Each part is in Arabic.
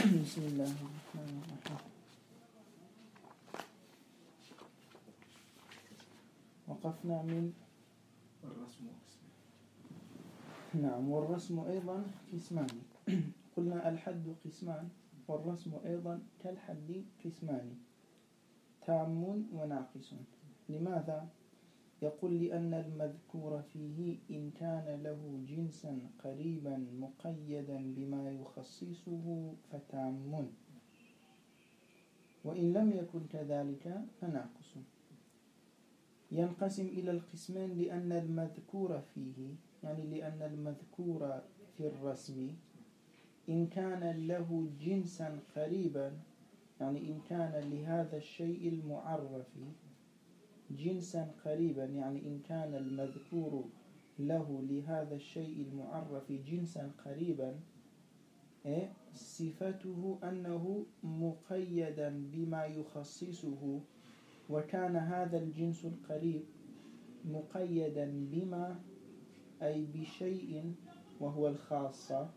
بسم الله الرحمن الرحيم. وقفنا من الرسم قسمان. نعم، والرسم أيضا قسمان. قلنا الحد قسمان، والرسم أيضا كالحد قسمان، تام وناقص. لماذا؟ يقول لأن المذكور فيه إن كان له جنسا قريبا مقيدا بما يخصصه فتام، وإن لم يكن كذلك فناقص. ينقسم إلى القسمين لأن المذكور فيه، يعني لأن المذكور في الرسم إن كان له جنسا قريبا، يعني إن كان لهذا الشيء المعرف جنسا قريبا، يعني إن كان المذكور له لهذا الشيء المعرف جنسا قريبا، صفته أنه مقيدا بما يخصصه، وكان هذا الجنس القريب مقيدا بما أي بشيء وهو الخاصة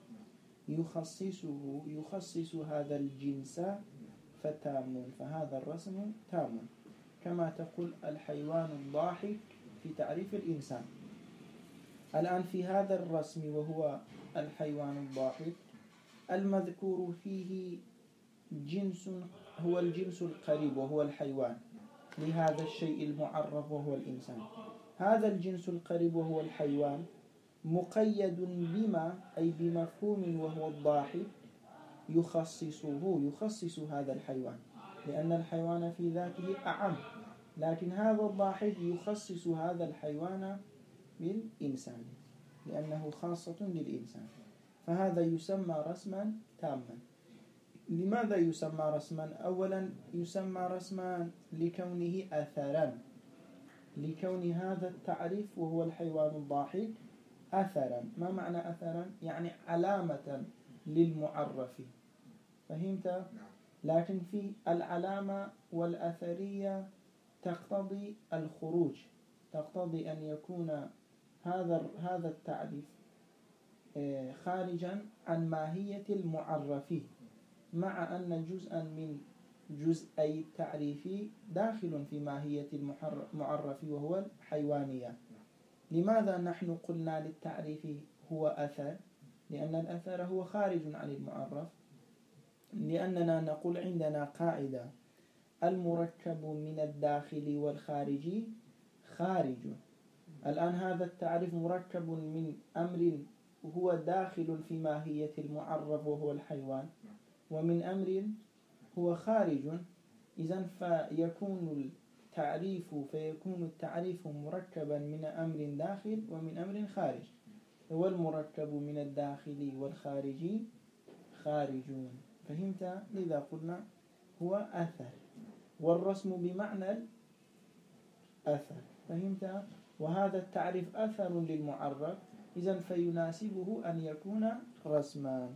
يخصص هذا الجنس فتام، فهذا الرسم تام. كما تقول الحيوان الضاحك في تعريف الإنسان. الآن في هذا الرسم وهو الحيوان الضاحك المذكور فيه جنس هو الجنس القريب وهو الحيوان لهذا الشيء المعرف وهو الإنسان. هذا الجنس القريب وهو الحيوان مقيد بما أي بمفهوم وهو الضاحك يخصص هذا الحيوان، لأن الحيوان في ذاته أعم، لكن هذا الضاحك يخصص هذا الحيوان بالإنسان لأنه خاصة للإنسان، فهذا يسمى رسما تاما. لماذا يسمى رسما؟ أولا يسمى رسما لكونه أثرا، لكون هذا التعريف وهو الحيوان الضاحك أثرا. ما معنى أثرا؟ يعني علامة للمعرف، فهمت؟ لكن في العلامة والأثرية تقتضي الخروج، تقتضي أن يكون هذا التعريف خارجا عن ماهية المعرف، مع أن جزءا من جزئي التعريف داخل في ماهية المعرف وهو الحيوانية. لماذا نحن قلنا للتعريف هو أثر؟ لأن الأثر هو خارج عن المعرف، لأننا نقول عندنا قاعدة: المركب من الداخل والخارج خارج. الآن هذا التعريف مركب من أمر هو داخل في ماهية المعرف وهو الحيوان، ومن أمر هو خارج. إذن فيكون التعريف مركبا من أمر داخل ومن أمر خارج، هو المركب من الداخل والخارج خارجون. فهمت؟ لذا قلنا هو أثر، والرسم بمعنى الأثر. فهمت؟ وهذا التعريف أثر للمعرف، إذن فيناسبه أن يكون رسما.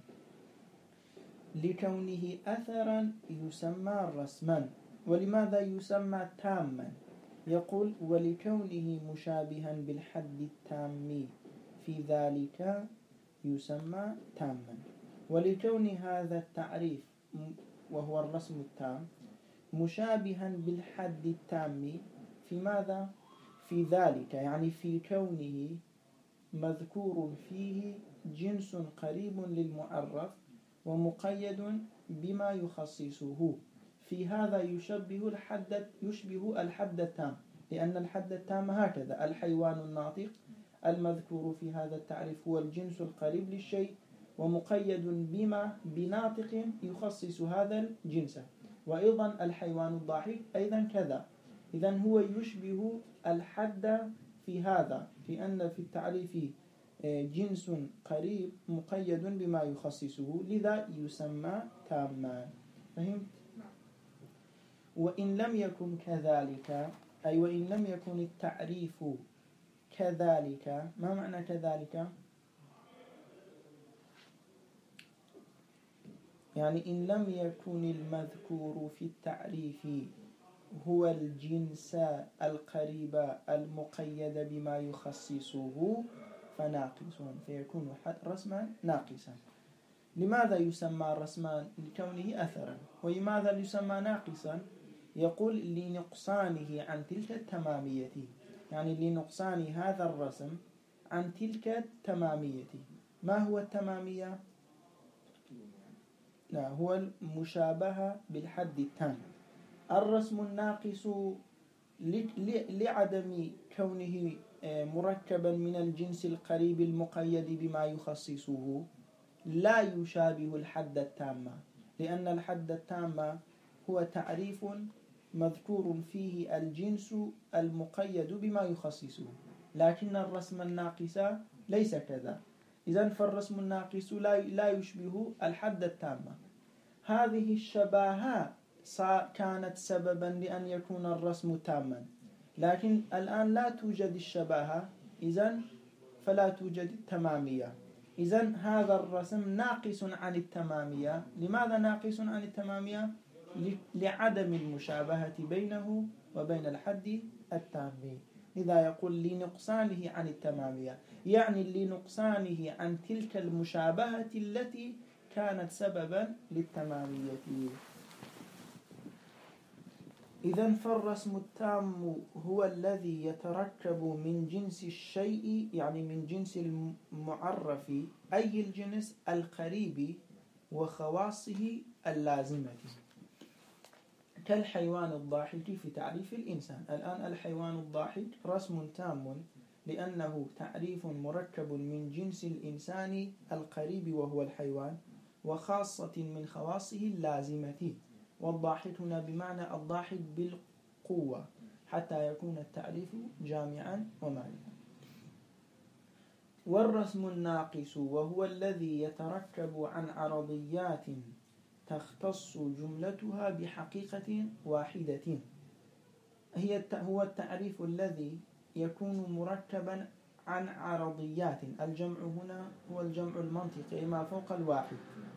لكونه أثرا يسمى رسما. ولماذا يسمى تاما؟ يقول: ولكونه مشابها بالحد التام في ذلك يسمى تاما. ولكون هذا التعريف وهو الرسم التام مشابها بالحد التام في ماذا؟ في ذلك، يعني في كونه مذكور فيه جنس قريب للمعرف ومقيد بما يخصصه، في هذا يشبه الحد التام، لأن الحد التام هكذا: الحيوان الناطق المذكور في هذا التعريف هو الجنس القريب للشيء ومقيد بما بناطق يخصص هذا الجنس، وأيضا الحيوان الضاحك أيضا كذا. إذن هو يشبه الحد في هذا، في أن في التعريف جنس قريب مقيد بما يخصصه، لذا يسمى تاما. فهمت؟ وإن لم يكن كذلك، أي وإن لم يكن التعريف كذلك. ما معنى كذلك؟ يعني إن لم يكن المذكور في التعريف هو الجنس القريب المقيد بما يخصصه فناقص، فيكون رسما ناقصا. لماذا يسمى الرسمان؟ لكونه أثرا. ولماذا يسمى ناقصا؟ يقول لنقصانه عن تلك التمامية، يعني لنقصان هذا الرسم عن تلك التمامية. ما هو التمامية؟ لا، هو المشابهة بالحد التام. الرسم الناقص لعدم كونه مركبا من الجنس القريب المقيد بما يخصصه لا يشابه الحد التام، لأن الحد التام هو تعريف مذكور فيه الجنس المقيد بما يخصصه، لكن الرسم الناقص ليس كذا. إذن فالرسم الناقص لا يشبه الحد التام. هذه الشباهة كانت سببا لأن يكون الرسم تاما، لكن الآن لا توجد الشباهة، إذن فلا توجد التمامية. إذن هذا الرسم ناقص عن التمامية. لماذا ناقص عن التمامية؟ لعدم المشابهة بينه وبين الحد التام. لذا يقول لنقصانه عن التمامية، يعني لنقصانه عن تلك المشابهة التي كانت سببا للتمامية. إذن فالرسم التام هو الذي يتركب من جنس الشيء، يعني من جنس المعرف، أي الجنس القريب وخواصه اللازمة، كالحيوان الضاحك في تعريف الإنسان. الآن الحيوان الضاحك رسم تام لأنه تعريف مركب من جنس الإنسان القريب وهو الحيوان وخاصة من خواصه اللازمة. والضاحك هنا بمعنى الضاحك بالقوة حتى يكون التعريف جامعا ومانعا. والرسم الناقص وهو الذي يتركب عن عرضيات تختص جملتها بحقيقة واحدة. هو التعريف الذي يكون مركبا عن عرضيات. الجمع هنا هو الجمع المنطقي ما فوق الواحد.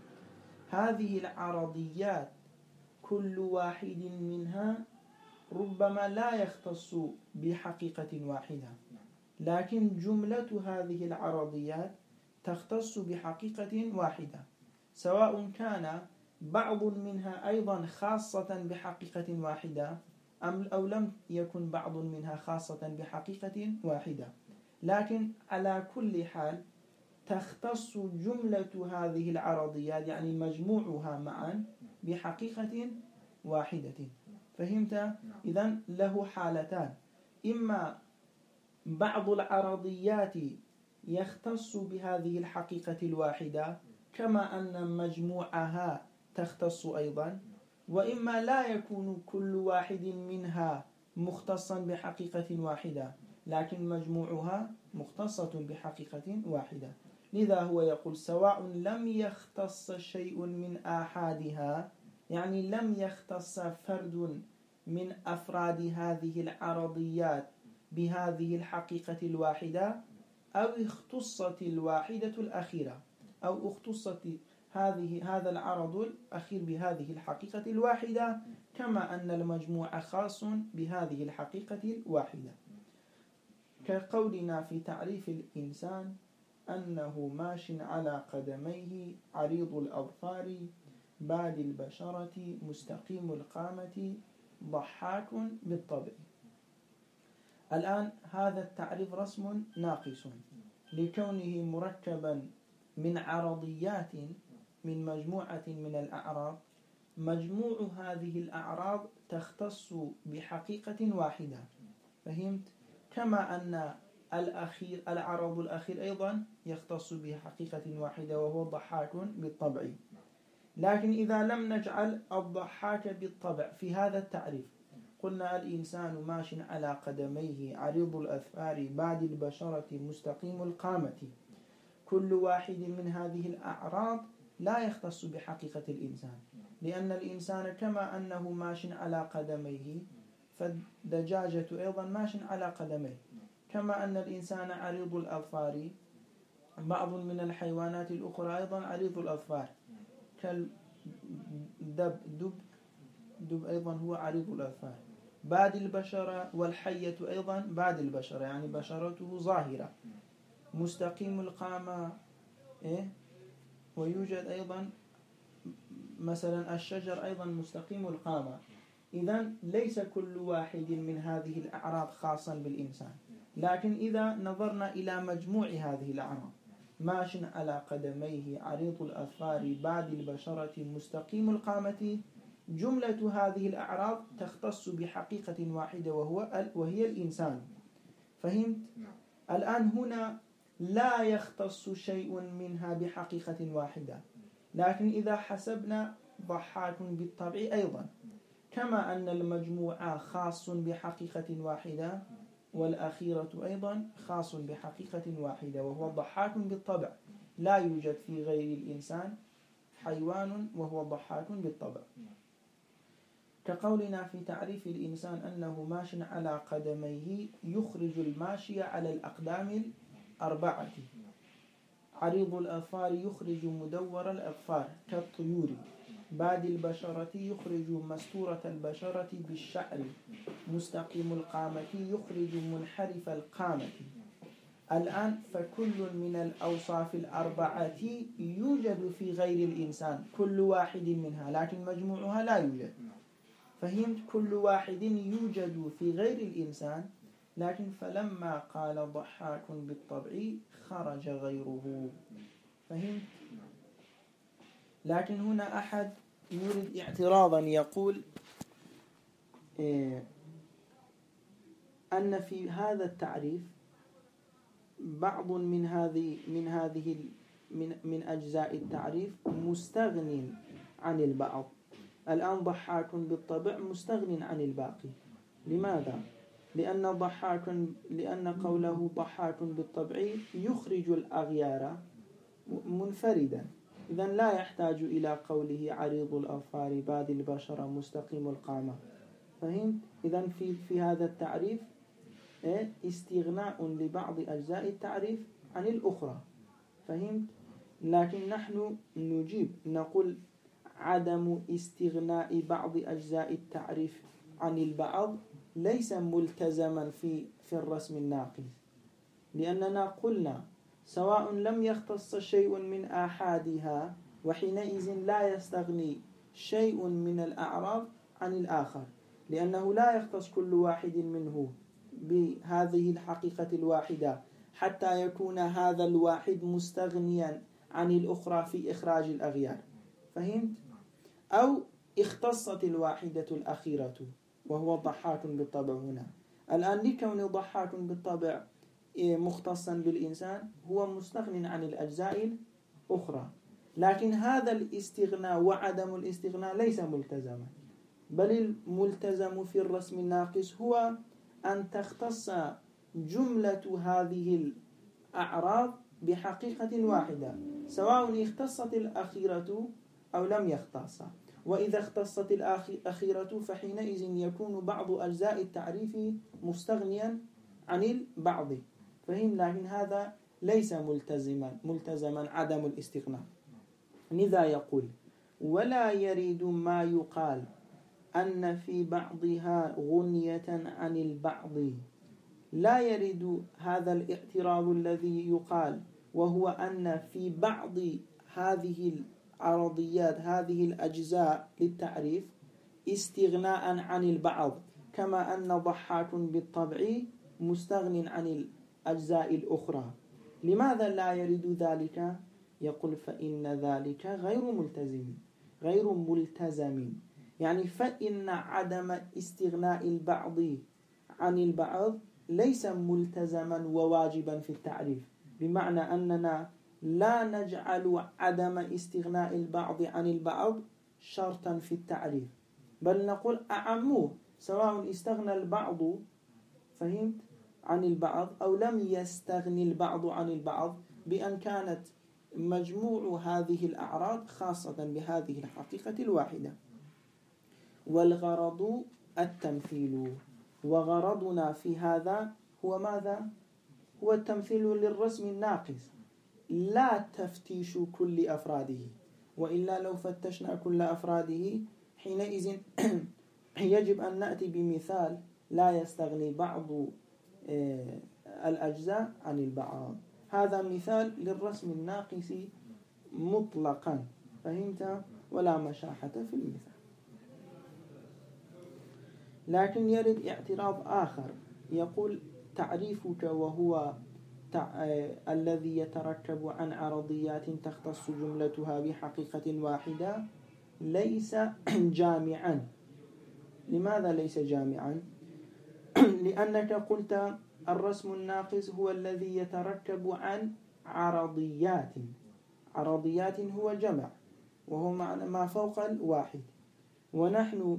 هذه العرضيات كل واحد منها ربما لا يختص بحقيقة واحدة، لكن جملة هذه العرضيات تختص بحقيقة واحدة، سواء كان بعض منها أيضا خاصة بحقيقة واحدة أو لم يكن بعض منها خاصة بحقيقة واحدة، لكن على كل حال تختص جملة هذه العرضيات يعني مجموعها معا بحقيقة واحدة. فهمت؟ إذن له حالتان: إما بعض العرضيات يختص بهذه الحقيقة الواحدة كما أن مجموعها تختص أيضا، وإما لا يكون كل واحد منها مختصا بحقيقة واحدة لكن مجموعها مختصة بحقيقة واحدة. لذا هو يقول سواء لم يختص شيء من آحادها، يعني لم يختص فرد من أفراد هذه العرضيات بهذه الحقيقة الواحدة، أو اختصت الواحدة الأخيرة، أو اختصت هذا العرض الأخير بهذه الحقيقة الواحدة كما أن المجموع خاص بهذه الحقيقة الواحدة. كقولنا في تعريف الإنسان أنه ماش على قدميه عريض الأظفار باد البشرة مستقيم القامة ضحاك بالطبع. الآن هذا التعريف رسم ناقص لكونه مركبا من عرضيات من مجموعة من الأعراض. مجموع هذه الأعراض تختص بحقيقة واحدة. فهمت؟ كما أن العرض الأخير أيضا يختص بحقيقة واحدة وهو ضحاك بالطبع. لكن إذا لم نجعل الضحاك بالطبع في هذا التعريف، قلنا الإنسان ماش على قدميه عريض الأظفار بعد البشرة مستقيم القامة، كل واحد من هذه الأعراض لا يختص بحقيقة الإنسان، لأن الإنسان كما أنه ماش على قدميه فالدجاجة أيضا ماش على قدميه، كما أن الإنسان عريض الأظفار بعض من الحيوانات الأخرى أيضا عريض الأظفار كالدب أيضا هو عريض الأظفار. باد البشرة والحية أيضا باد البشرة يعني بشرته ظاهرة. مستقيم القامة ويوجد أيضا مثلا الشجر أيضا مستقيم القامة. إذن ليس كل واحد من هذه الأعراض خاصا بالإنسان، لكن إذا نظرنا إلى مجموع هذه الأعراض: ماش على قدميه، عريض الأظفار، باد البشرة، مستقيم القامة، جملة هذه الأعراض تختص بحقيقة واحدة وهي الإنسان. فهمت؟ الآن هنا لا يختص شيء منها بحقيقة واحدة، لكن إذا حسبنا ضحاك بالطبع أيضا، كما أن المجموعة خاص بحقيقة واحدة، والأخيرة أيضا خاص بحقيقة واحدة وهو ضحاك بالطبع. لا يوجد في غير الإنسان حيوان وهو ضحاك بالطبع. كقولنا في تعريف الإنسان أنه ماش على قدميه يخرج الماشي على الأقدام الأربعة، عريض الأظفار يخرج مدور الأظفار كالطيور، باد البشرة يخرج مستورة البشرة بالشعر، مستقيم القامة يخرج منحرف القامة. الآن فكل من الأوصاف الأربعة يوجد في غير الإنسان، كل واحد منها، لكن مجموعها لا يوجد. فهمت؟ كل واحد يوجد في غير الإنسان، لكن فلما قال ضحاك بالطبع خرج غيره. فهمت؟ لكن هنا أحد يريد اعتراضا، يقول أن في هذا التعريف بعض من أجزاء التعريف مستغن عن البعض. الآن ضحاك بالطبع مستغن عن الباقي. لماذا؟ لأن قوله ضحاك بالطبع يخرج الأغيار منفردا، إذن لا يحتاج إلى قوله عريض الأظفار، باد البشرة، مستقيم القامة. فهمت؟ إذن في هذا التعريف استغناء لبعض أجزاء التعريف عن الأخرى. فهمت؟ لكن نحن نجيب نقول عدم استغناء بعض أجزاء التعريف عن البعض ليس ملتزما في الرسم الناقص، لأننا قلنا سواء لم يختص شيء من آحادها، وحينئذ لا يستغني شيء من الأعراض عن الآخر، لأنه لا يختص كل واحد منه بهذه الحقيقة الواحدة حتى يكون هذا الواحد مستغنيا عن الأخرى في إخراج الأغيار. فهمت؟ أو اختصت الواحدة الأخيرة وهو ضحاك بالطبع. هنا الآن لكون ضحاك بالطبع مختصا بالإنسان هو مستغن عن الأجزاء الأخرى، لكن هذا الاستغناء وعدم الاستغناء ليس ملتزما، بل الملتزم في الرسم الناقص هو أن تختص جملة هذه الأعراض بحقيقة واحدة، سواء اختصت الأخيرة أو لم يختص. وإذا اختصت الأخيرة فحينئذ يكون بعض أجزاء التعريف مستغنيا عن البعض. فهم؟ لكن هذا ليس ملتزما عدم الاستغناء. لذا يقول ولا يريد ما يقال أن في بعضها غنية عن البعض. لا يريد هذا الاعتراض الذي يقال، وهو أن في بعض هذه العرضيات، هذه الأجزاء للتعريف استغناء عن البعض، كما أن ضحاك بالطبع مستغن عن الأجزاء الأخرى. لماذا لا يريد ذلك؟ يقول فإن ذلك غير ملتزم. يعني فإن عدم استغناء البعض عن البعض ليس ملتزما وواجبا في التعريف، بمعنى أننا لا نجعل عدم استغناء البعض عن البعض شرطا في التعريف، بل نقول أعموه، سواء استغنى البعض فهمت عن البعض أو لم يستغني البعض عن البعض، بأن كانت مجموع هذه الأعراض خاصة بهذه الحقيقة الواحدة. والغرض التمثيل، وغرضنا في هذا هو ماذا؟ هو التمثيل للرسم الناقص، لا تفتيش كل أفراده، وإلا لو فتشنا كل أفراده حينئذ يجب أن نأتي بمثال لا يستغني بعض الأجزاء عن البعض. هذا مثال للرسم الناقص مطلقا. فهمت؟ ولا مشاحة في المثال. لكن يرد اعتراض آخر يقول تعريفك وهو الذي يترتب عن عرضيات تختص جملتها بحقيقة واحدة ليس جامعا. لماذا ليس جامعا؟ لأنك قلت الرسم الناقص هو الذي يترتب عن عرضيات. عرضيات هو جمع وهو ما فوق الواحد، ونحن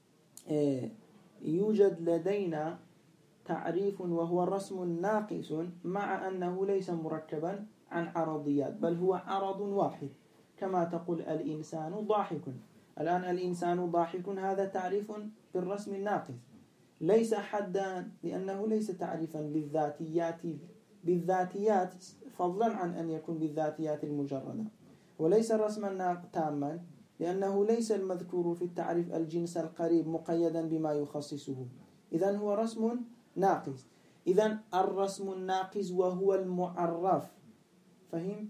يوجد لدينا تعريف وهو الرسم الناقص مع أنه ليس مركبا عن عرضيات بل هو عرض واحد، كما تقول الإنسان ضاحك. الآن الإنسان ضاحك هذا تعريف بالرسم الناقص، ليس حدا لأنه ليس تعريفا بالذاتيات فضلا عن أن يكون بالذاتيات المجردة، وليس رسما تاما لأنه ليس المذكور في التعريف الجنس القريب مقيدا بما يخصصه. إذن هو رسم ناقص. إذن الرسم الناقص وهو المعرف، فهمت؟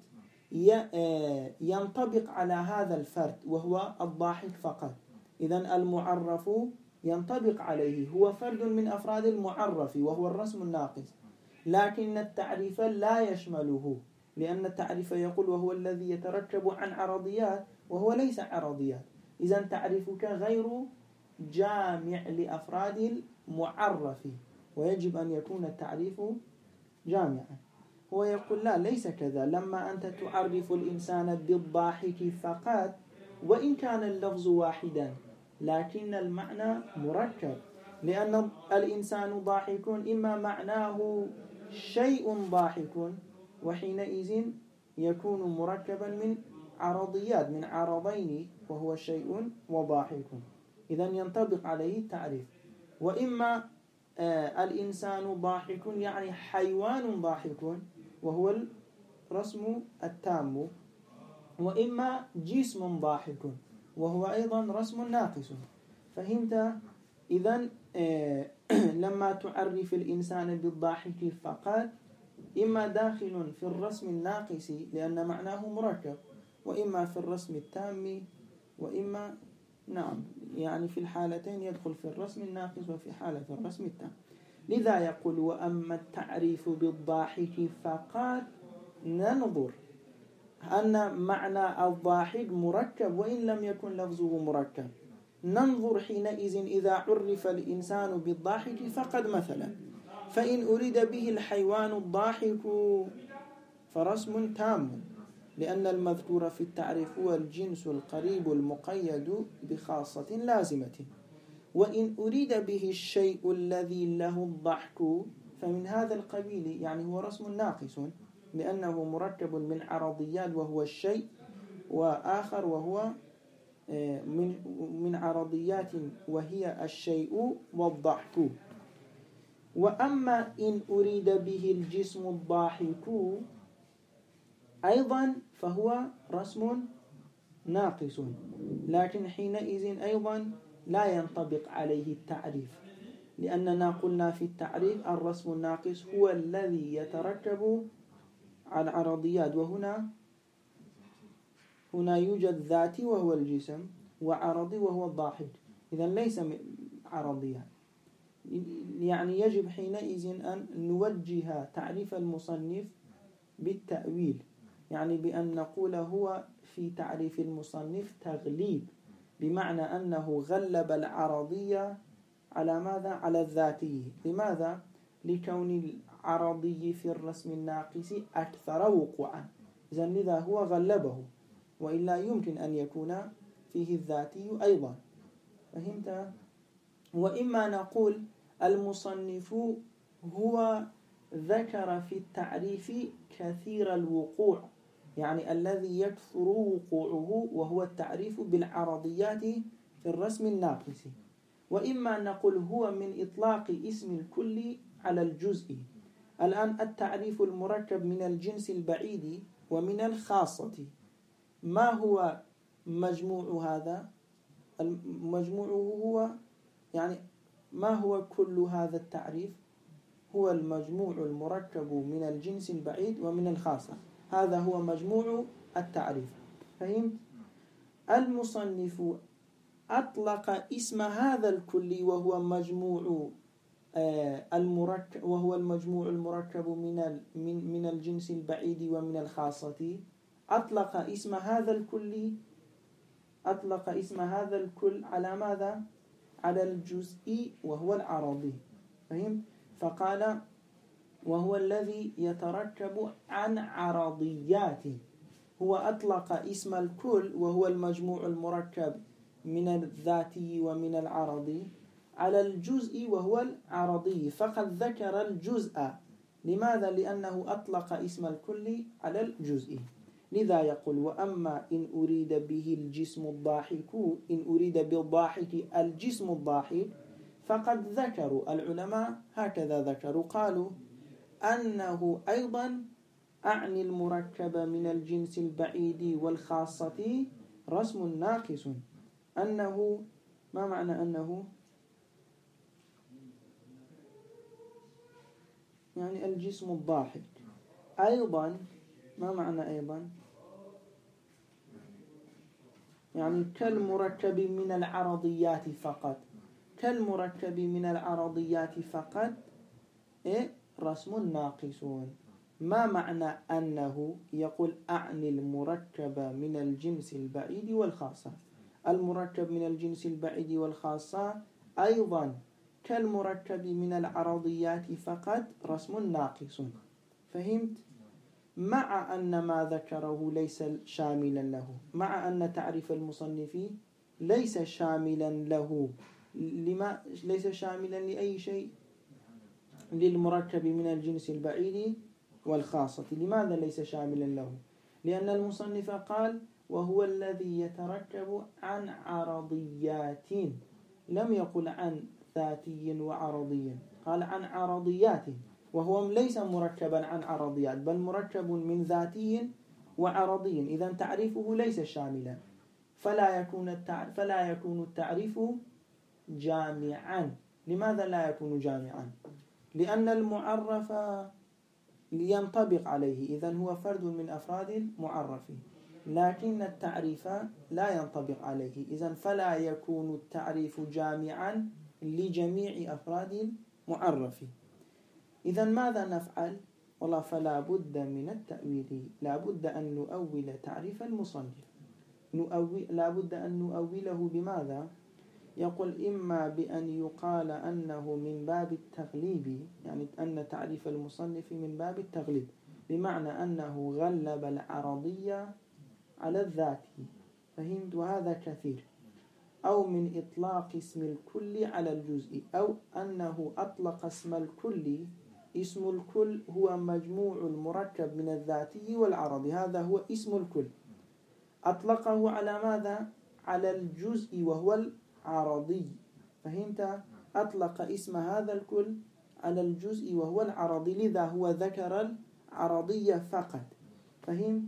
ينطبق على هذا الفرد وهو الضاحك فقط. إذن المعرف ينطبق عليه، هو فرد من أفراد المعرف وهو الرسم الناقص، لكن التعريف لا يشمله، لأن التعريف يقول وهو الذي يترتب عن عرضيات وهو ليس عرضيات. إذن تعريفك غير جامع لأفراد المعرف، ويجب أن يكون التعريف جامعا. هو يقول لا، ليس كذا. لما أنت تعرف الإنسان بالضاحك فقط وإن كان اللفظ واحدا لكن المعنى مركب، لأن الإنسان ضاحك إما معناه شيء ضاحك، وحينئذ يكون مركبا من عرضيات، من عرضين وهو شيء وضاحك، إذن ينطبق عليه التعريف. وإما الإنسان ضاحك يعني حيوان ضاحك وهو الرسم التام، وإما جسم ضاحك وهو أيضا رسم ناقص. فهمت؟ إذن لما تعرف الإنسان بالضاحك فقط إما داخل في الرسم الناقص لأن معناه مركب، وإما في الرسم التام، وإما نعم يعني في الحالتين يدخل في الرسم الناقص وفي حالة الرسم التام. لذا يقول وأما التعريف بالضاحك فقط ننظر أن معنى الضاحك مركب وإن لم يكن لفظه مركب. ننظر حينئذ إذا عرف الإنسان بالضاحك فقط مثلا، فإن أريد به الحيوان الضاحك فرسم تام، لأن المذكور في التعريف هو الجنس القريب المقيد بخاصة لازمة. وإن أريد به الشيء الذي له الضحك فمن هذا القبيل، يعني هو رسم ناقص لأنه مركب من عرضيات وهو الشيء، وآخر وهو من عرضيات وهي الشيء والضحك. وأما إن أريد به الجسم الضاحك أيضا فهو رسم ناقص، لكن حينئذ أيضا لا ينطبق عليه التعريف، لأننا قلنا في التعريف الرسم الناقص هو الذي يترتب على عرضيات، وهنا يوجد ذاتي وهو الجسم وعرضي وهو الضاحك، إذن ليس عرضيات. يعني يجب حينئذ أن نوجه تعريف المصنف بالتأويل، يعني بأن نقول هو في تعريف المصنف تغليب، بمعنى أنه غلب العرضية على ماذا؟ على الذاتي. لماذا؟ لكون العرضي في الرسم الناقص أكثر وقوعا، إذن لذا هو غلبه، وإلا يمكن أن يكون فيه الذاتي أيضا. فهمت؟ وإما نقول المصنف هو ذكر في التعريف كثير الوقوع، يعني الذي يكثر وقوعه وهو التعريف بالعرضيات في الرسم الناقص. وإما نقول هو من إطلاق اسم الكل على الجزء. الآن التعريف المركب من الجنس البعيد ومن الخاصة، ما هو مجموع هذا؟ مجموعه هو يعني ما هو كل هذا التعريف؟ هو المجموع المركب من الجنس البعيد ومن الخاصة، هذا هو مجموع التعريف. فهمت؟ المصنف أطلق اسم هذا الكل وهو مجموع المركب، وهو المجموع المركب من الجنس البعيد ومن الخاصة. أطلق اسم هذا الكل على ماذا؟ على الجزء وهو العرضي. فهم؟ فقال وهو الذي يتركب عن عرضيات. هو أطلق اسم الكل وهو المجموع المركب من الذاتي ومن العرضي على الجزء وهو العرضي، فقد ذكر الجزء. لماذا؟ لأنه أطلق اسم الكل على الجزء. لذا يقول وأما إن أريد به الجسم الضاحك، إن أريد بالضاحك الجسم الضاحك، فقد ذكروا العلماء هكذا ذكروا، قالوا أنه أيضا أعني المركب من الجنس البعيد والخاصة رسم ناقص. أنه ما معنى أنه؟ يعني الجسم الضاحك أيضا. ما معنى أيضا؟ يعني كالمركب من العرضيات فقط، كالمركب من العرضيات فقط رسم ناقص. ما معنى أنه؟ يقول أعني المركب من الجنس البعيد والخاصة. المركب من الجنس البعيد والخاصة أيضا كالمركب من العرضيات فقط رسم ناقص. فهمت؟ مع أن ما ذكره ليس شاملا له، مع أن تعريف المصنف ليس شاملا له. لما ليس شاملا لأي شيء؟ للمركب من الجنس البعيد والخاصة. لماذا ليس شاملا له؟ لأن المصنف قال وهو الذي يتركب عن عرضيات، لم يقل عن ذاتي وعرضي، قال عن عرضيات، وهو ليس مركبا عن عرضيات بل مركب من ذاتي وعرضي. إذا تعريفه ليس شاملا، فلا يكون التعريف جامعا. لماذا لا يكون جامعا؟ لأن المعرف ينطبق عليه، إذن هو فرد من أفراد المعرف، لكن التعريف لا ينطبق عليه، إذن فلا يكون التعريف جامعا لجميع أفراد المعرف. إذن ماذا نفعل؟ والله فلا بد من التأويل، لا بد أن نؤول تعريف المصنف، لا بد أن نؤوله بماذا؟ يقول إما بأن يقال أنه من باب التغليب، يعني أن تعريف المصنف من باب التغليب، بمعنى أنه غلب العرضية على الذات. فهمت؟ وهذا كثير. أو من إطلاق اسم الكل على الجزء، أو أنه أطلق اسم الكل. اسم الكل هو مجموع المركب من الذاتي والعرضي، هذا هو اسم الكل. أطلقه على ماذا؟ على الجزء وهو العرضي. فهمت؟ أطلق اسم هذا الكل على الجزء وهو العرضي، لذا هو ذكر العرضية فقط. فهمت؟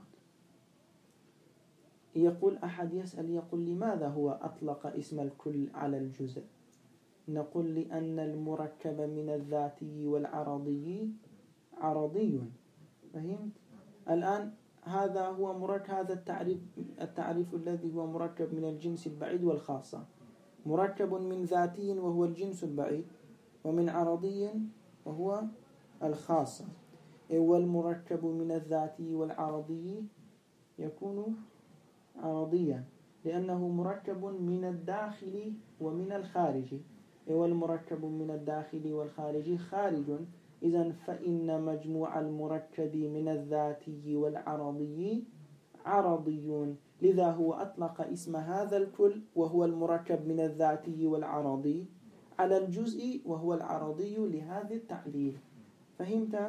يقول أحد يسأل، يقول لماذا هو أطلق اسم الكل على الجزء؟ نقول لأن المركب من الذاتي والعرضي عرضي. فهمت؟ الآن هذا هو مركب، هذا التعريف الذي هو مركب من الجنس البعيد والخاصة، مركب من ذاتي وهو الجنس البعيد، ومن عرضي وهو الخاصة. والمركب من الذاتي والعرضي يكون عرضيا لأنه مركب من الداخل ومن الخارج، والمركب من الداخل والخارج خارج. إذن فإن مجموع المركب من الذاتي والعرضي عرضي، لذا هو أطلق اسم هذا الكل وهو المركب من الذاتي والعرضي على الجزء وهو العرضي لهذا التعليل. فهمت؟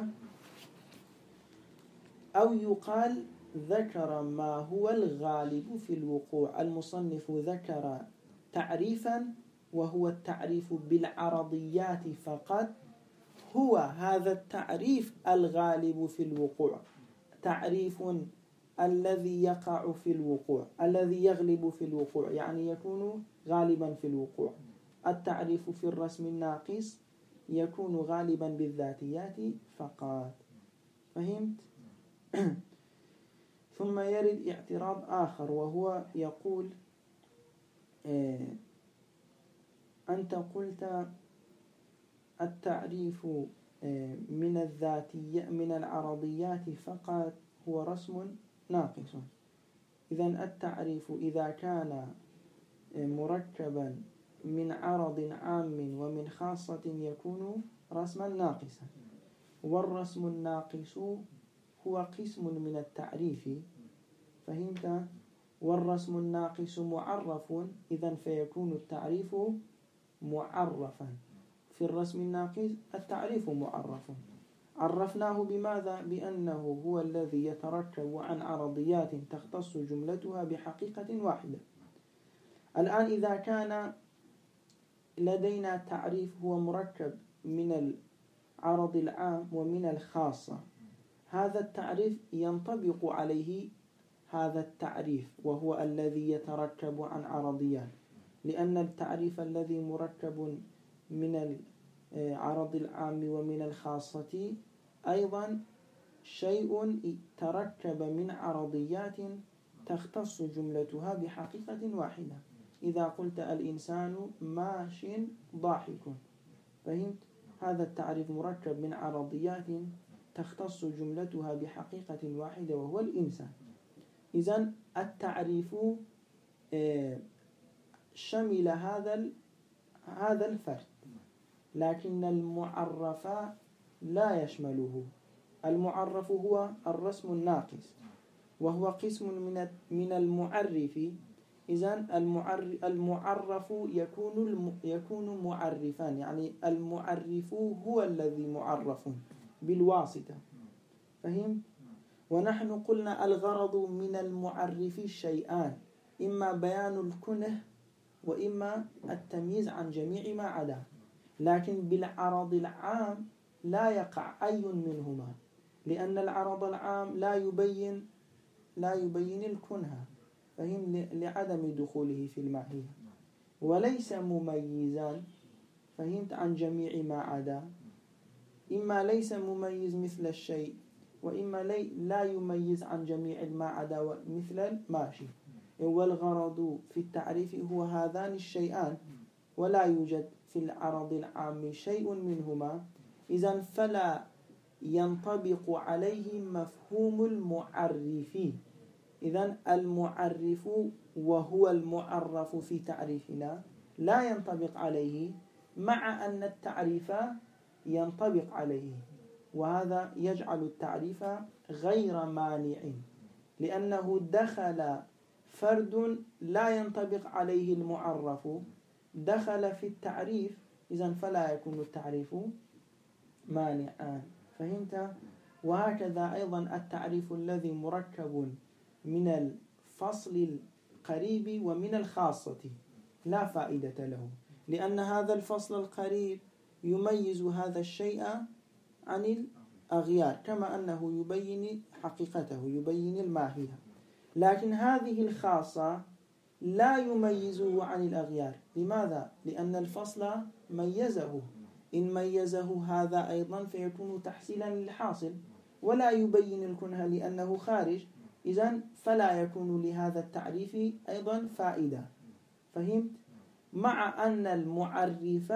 أو يقال ذكر ما هو الغالب في الوقوع. المصنف ذكر تعريفا وهو التعريف بالعرضيات فقط، هو هذا التعريف الغالب في الوقوع، تعريف الذي يقع في الوقوع، الذي يغلب في الوقوع، يعني يكون غالبا في الوقوع. التعريف في الرسم الناقص يكون غالبا بالذاتيات فقط. فهمت؟ ثم يرد اعتراض آخر وهو يقول أنت قلت التعريف من الذاتية من العرضيات فقط هو رسم ناقص. إذن التعريف إذا كان مركبا من عرض عام ومن خاصة يكون رسما ناقصا، والرسم الناقص هو قسم من التعريف، فهمت؟ والرسم الناقص معرف، إذن فيكون التعريف معرفا. في الرسم الناقص التعريف معرف، عرفناه بماذا؟ بأنه هو الذي يتركب عن عرضيات تختص جملتها بحقيقة واحدة. الآن إذا كان لدينا تعريف هو مركب من العرض العام ومن الخاصة، هذا التعريف ينطبق عليه هذا التعريف وهو الذي يتركب عن عرضيات، لأن التعريف الذي مركب من العرض العام ومن الخاصة أيضا شيء تركب من عرضيات تختص جملتها بحقيقة واحدة. إذا قلت الإنسان ماش ضاحك، فهمت؟ هذا التعريف مركب من عرضيات تختص جملتها بحقيقة واحدة وهو الإنسان. إذن التعريف شمل هذا الفرد، لكن المعرف لا يشمله. المعرف هو الرسم الناقص وهو قسم من المعرف. إذن المعرف يكون معرفا، يعني المعرف هو الذي معرف بالواسطة، فهم؟ ونحن قلنا الغرض من المعرف شيئان، إما بيان الكنه وإما التمييز عن جميع ما عداه، لكن بالعرض العام لا يقع أي منهما، لأن العرض العام لا يبين الكنه، فهم؟ لعدم دخوله في الماهية، وليس مميزا، فهمت؟ عن جميع ما عدا، إما ليس مميز مثل الشيء، وإما لا يميز عن جميع ما عدا مثل الماشي. والغرض في التعريف هو هذان الشيئان، ولا يوجد في العرض العام شيء منهما، إذن فلا ينطبق عليه مفهوم المعرف. إذن المعرف وهو المعرف في تعريفنا لا ينطبق عليه، مع أن التعريف ينطبق عليه، وهذا يجعل التعريف غير مانع، لأنه دخل فرد لا ينطبق عليه المعرف دخل في التعريف، إذن فلا يكون التعريف مانعا، فهمت؟ وهكذا أيضا التعريف الذي مركب من الفصل القريب ومن الخاصة لا فائدة له، لأن هذا الفصل القريب يميز هذا الشيء عن الأغيار، كما أنه يبين حقيقته، يبين الماهية، لكن هذه الخاصة لا يميزه عن الأغيار. لماذا؟ لأن الفصل ميزه، إن ميزه هذا أيضا فيكون تحصيلا للحاصل، ولا يبين الكنه لأنه خارج، إذن فلا يكون لهذا التعريف أيضا فائدة، فهمت؟ مع أن المعرف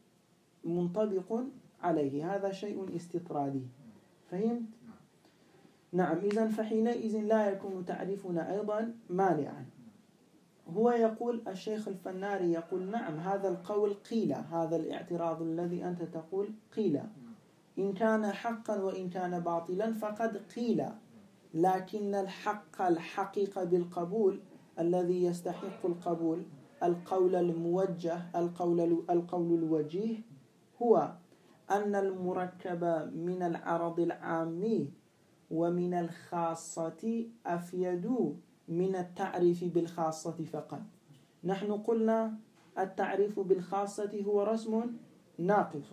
منطبق عليه، هذا شيء استطرادي، فهمت؟ نعم، إذن فحينئذ لا يكون تعريفنا أيضا مانعا. هو يقول الشيخ الفناري يقول نعم، هذا القول قيل، هذا الاعتراض الذي أنت تقول قيل، إن كان حقا وإن كان باطلا فقد قيل، لكن الحقيقة بالقبول الذي يستحق القبول، القول الموجه، القول الوجيه، هو أن المركب من العرض العام ومن الخاصة أفيد من التعريف بالخاصة فقط. نحن قلنا التعريف بالخاصة هو رسم ناقص،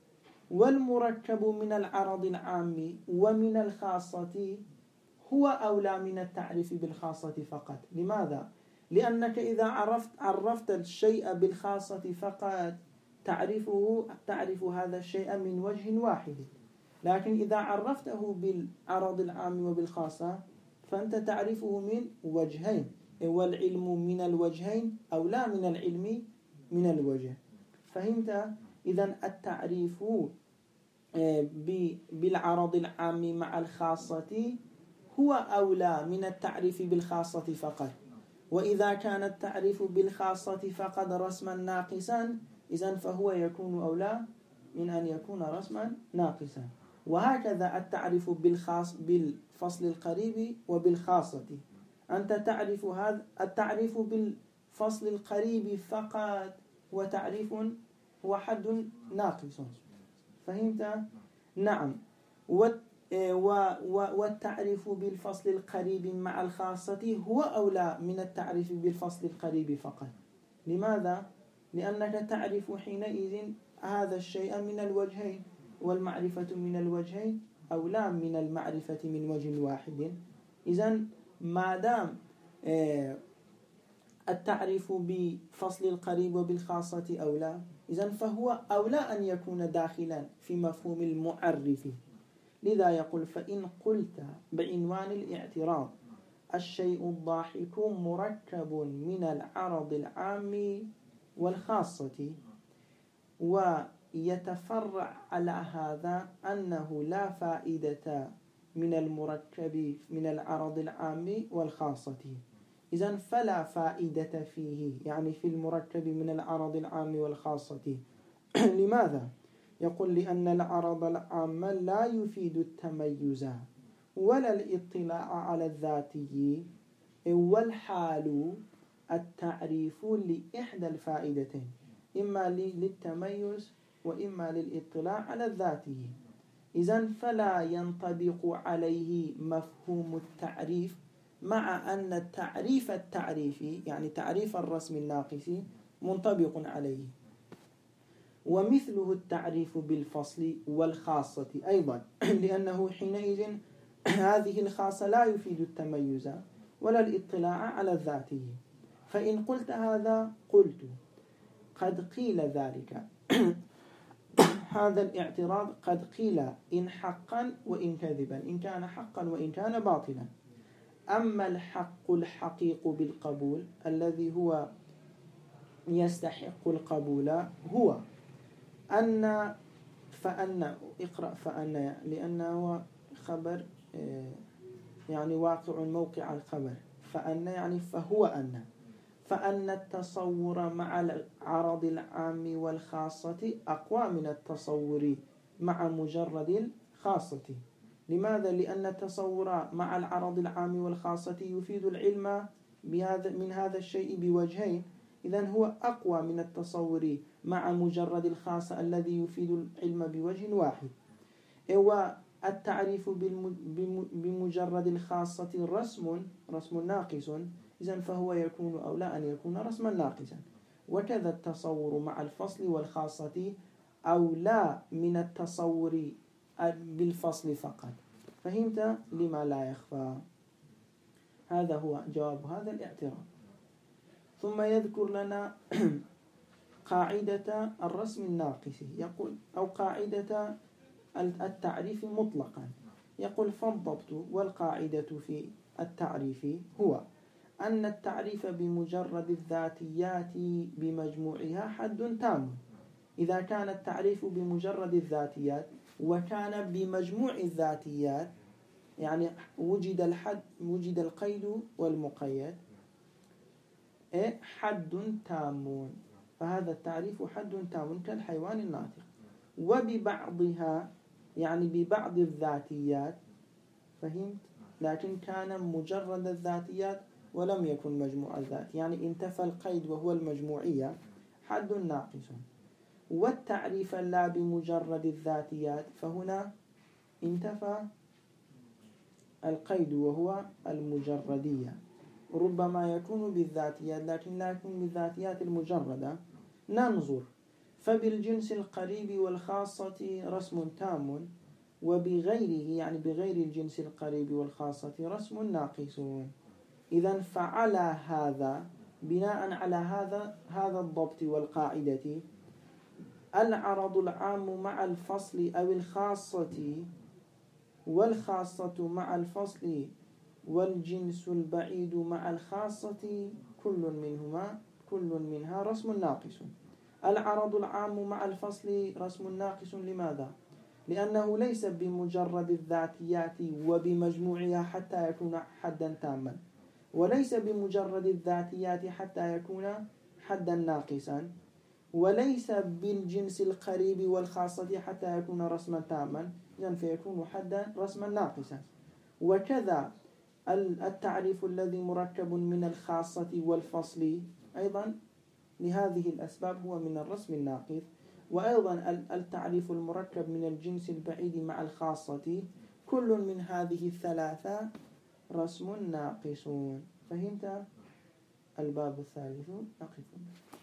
والمركب من العرض العام ومن الخاصة هو أولى من التعريف بالخاصة فقط. لماذا؟ لأنك إذا عرفت الشيء بالخاصة فقط تعرف هذا الشيء من وجه واحد، لكن إذا عرفته بالعرض العام وبالخاصة فأنت تعرفه من وجهين، والعلم من الوجهين أو لا من العلم من الوجه. فهمت؟ إذن التعريف بالعرض العام مع الخاصة هو أولى من التعريف بالخاصة فقط. وإذا كان التعريف بالخاصة فقط رسما ناقصا إذن فهو يكون أولى من أن يكون رسما ناقصا. وهكذا التعريف بالفصل القريب وبالخاصة. أنت تعرف هذا التعريف بالفصل القريب فقط وتعريف هو حد ناقص. فهمت؟ نعم. والتعريف بالفصل القريب مع الخاصة هو أولى من التعريف بالفصل القريب فقط. لماذا؟ لأنك تعرف حينئذ هذا الشيء من الوجهين، والمعرفة من الوجهين أولى من المعرفة من وجه واحد. إذن ما دام التعريف بفصل القريب وبالخاصة أولى، إذن فهو أولى أن يكون داخلا في مفهوم المعرف. لذا يقول: فإن قلت بعنوان الاعتراض الشيء الضاحك مركب من العرض العام والخاصة، ويتفرع على هذا أنه لا فائدة من المركب من العرض العام والخاصة، إذن فلا فائدة فيه، يعني في المركب من العرض العام والخاصة. لماذا؟ يقول: لأن العرض العام لا يفيد التميز ولا الاطلاع على الذاتي، والحال التعريف لإحدى الفائدتين، إما للتميز وإما للاطلاع على الذاتي. إذن فلا ينطبق عليه مفهوم التعريف، مع أن التعريف يعني تعريف الرسم الناقص منطبق عليه. ومثله التعريف بالفصل والخاصة أيضا، لأنه حينئذ هذه الخاصة لا يفيد التميز ولا الاطلاع على الذاتي. فإن قلت هذا قلت: قد قيل ذلك. هذا الاعتراض قد قيل إن حقا وإن كذبا، إن كان حقا وإن كان باطلا. أما الحق الحقيق بالقبول الذي هو يستحق القبول هو أن اقرأ فأن، لأنه خبر يعني واقع موقع الخبر. فأن يعني فهو فأن التصور مع العرض العام والخاصة أقوى من التصور مع مجرد الخاصة. لماذا؟ لأن التصور مع العرض العام والخاصة يفيد العلم من هذا الشيء بوجهين، إذن هو أقوى من التصور مع مجرد الخاصة الذي يفيد العلم بوجه واحد. والتعريف بمجرد الخاصة رسم ناقص، إذن فهو يكون أولى أن يكون رسما ناقصا. وكذا التصور مع الفصل والخاصة أولى من التصور بالفصل فقط. فهمت؟ لما لا يخفى. هذا هو جواب هذا الاعتراض. ثم يذكر لنا قاعدة الرسم الناقص، يقول أو قاعدة التعريف مطلقا. يقول: فالضبط والقاعدة في التعريف هو أن التعريف بمجرد الذاتيات بمجموعها حد تام. إذا كان التعريف بمجرد الذاتيات وكان بمجموع الذاتيات، يعني وجد القيد والمقيد، حد تام، فهذا التعريف حد تام كالحيوان الناطق. وببعضها يعني ببعض الذاتيات، فهمت؟ لكن كان مجرد الذاتيات ولم يكن مجموع الذات، يعني انتفى القيد وهو المجموعية، حد ناقص. والتعريف لا بمجرد الذاتيات، فهنا انتفى القيد وهو المجردية. ربما يكون بالذاتيات لكن لا يكون بالذاتيات المجردة. ننظر: فبالجنس القريب والخاصة رسم تام، وبغيره يعني بغير الجنس القريب والخاصة رسم ناقص. إذن فعلى هذا، بناء على هذا الضبط والقاعدة، العرض العام مع الفصل أو الخاصة والخاصة مع الفصل والجنس البعيد مع الخاصة كل منها رسم ناقص. العرض العام مع الفصل رسم ناقص. لماذا؟ لأنه ليس بمجرد الذاتيات وبمجموعها حتى يكون حدا تاما، وليس بمجرد الذاتيات حتى يكون حدا ناقصا، وليس بالجنس القريب والخاصة حتى يكون رسما تاما، إذن فيكون حدا رسما ناقصا. وكذا التعريف الذي مركب من الخاصة والفصل أيضا لهذه الأسباب هو من الرسم الناقص. وأيضا التعريف المركب من الجنس البعيد مع الخاصة، كل من هذه الثلاثة رسم ناقص. فهمت؟ الباب الثالث نقف.